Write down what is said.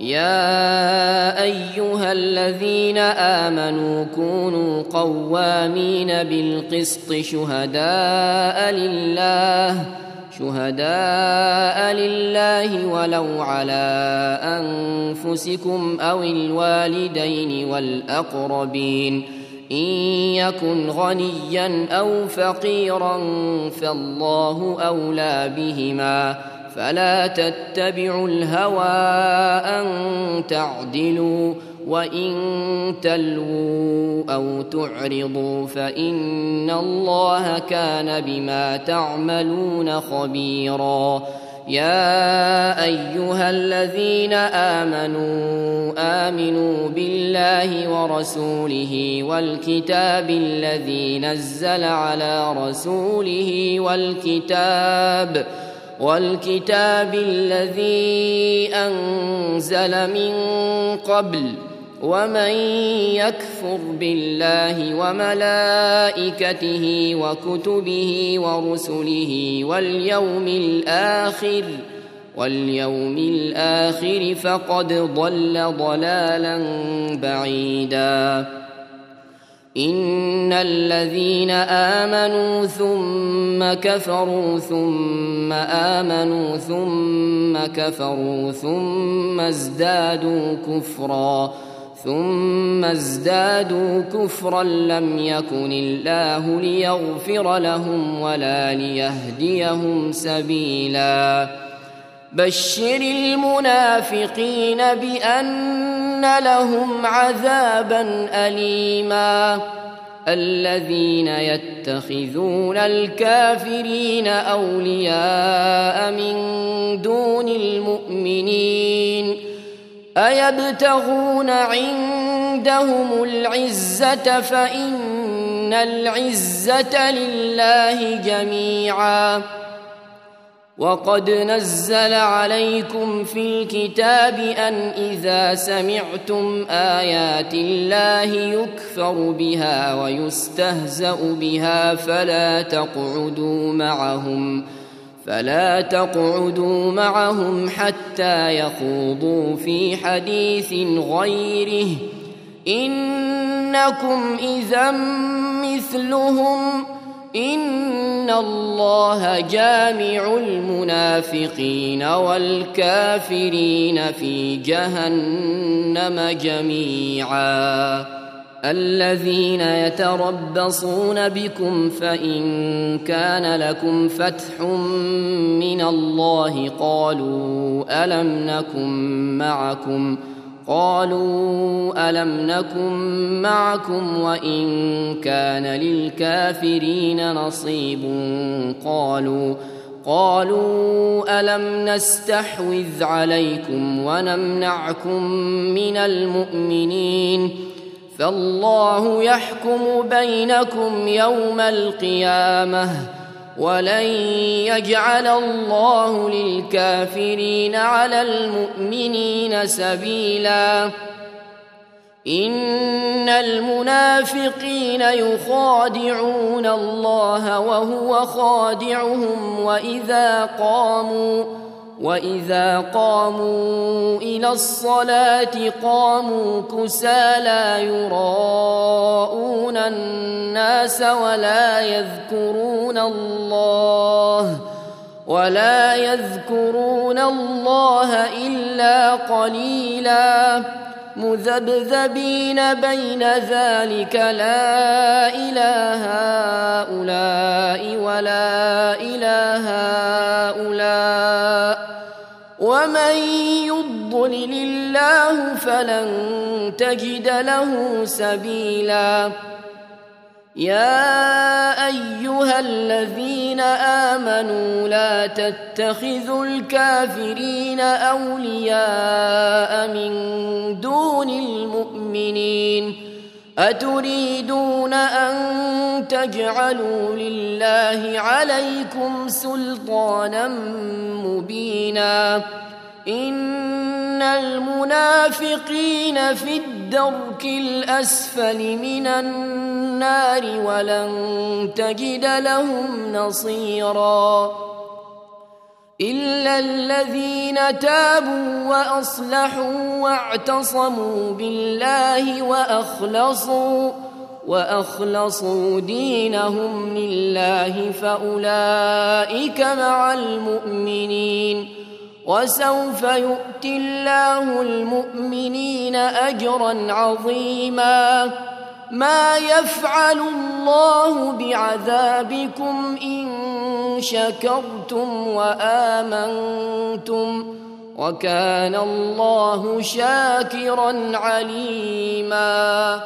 يا أيها الذين آمنوا كونوا قوامين بالقسط شهداء لله ولو على أنفسكم أو الوالدين والأقربين إن يكن غنيا أو فقيرا فالله أولى بهما فلا تتبعوا الهوى أن تعدلوا وإن تلووا أو تعرضوا فإن الله كان بما تعملون خبيرا. يا أيها الذين آمنوا بالله ورسوله والكتاب الذي نزل على رسوله والكتاب الذي أنزل من قبل ومن يكفر بالله وملائكته وكتبه ورسله واليوم الآخر فقد ضل ضلالا بعيدا. إن الذين آمنوا ثم كفروا ثم آمنوا ثم كفروا ثم ازدادوا كفرا لم يكن الله ليغفر لهم ولا ليهديهم سبيلا. بشر المنافقين بأن لهم عذابا أليما. الذين يتخذون الكافرين أولياء من دون المؤمنين أيبتغون عندهم العزة فإن العزة لله جميعا. وقد نزل عليكم في الكتاب أن إذا سمعتم آيات الله يكفر بها ويستهزأ بها فلا تقعدوا معهم حتى يخوضوا في حديث غيره إنكم إذا مثلهم إن الله جامع المنافقين والكافرين في جهنم جميعا. الذين يتربصون بكم فإن كان لكم فتح من الله قالوا ألم نكن معكم وإن كان للكافرين نصيب قالوا ألم نستحوذ عليكم ونمنعكم من المؤمنين فالله يحكم بينكم يوم القيامة ولن يجعل الله للكافرين على المؤمنين سبيلا. إن المنافقين يخادعون الله وهو خادعهم وإذا قاموا إلى الصلاة قاموا كسالى يراءون الناس ولا يذكرون الله إلا قليلا مذبذبين بين ذلك لا إله هؤلاء ولا إله هؤلاء ومن يضلل الله فلن تجد له سبيلا. يا أيها الذين آمنوا لا تتخذوا الكافرين أولياء من دون المؤمنين أتريدون أن تجعلوا لله عليكم سلطانا مبينا. إن المنافقين في الدرك الأسفل من النار ولن تجد لهم نصيرا. إلا الذين تابوا وأصلحوا واعتصموا بالله وأخلصوا دينهم لله فأولئك مع المؤمنين وسوف يؤتي الله المؤمنين أجرا عظيما ما يفعل الله بعذابكم إن شكرتم وآمنتم وكان الله شاكرا عليما.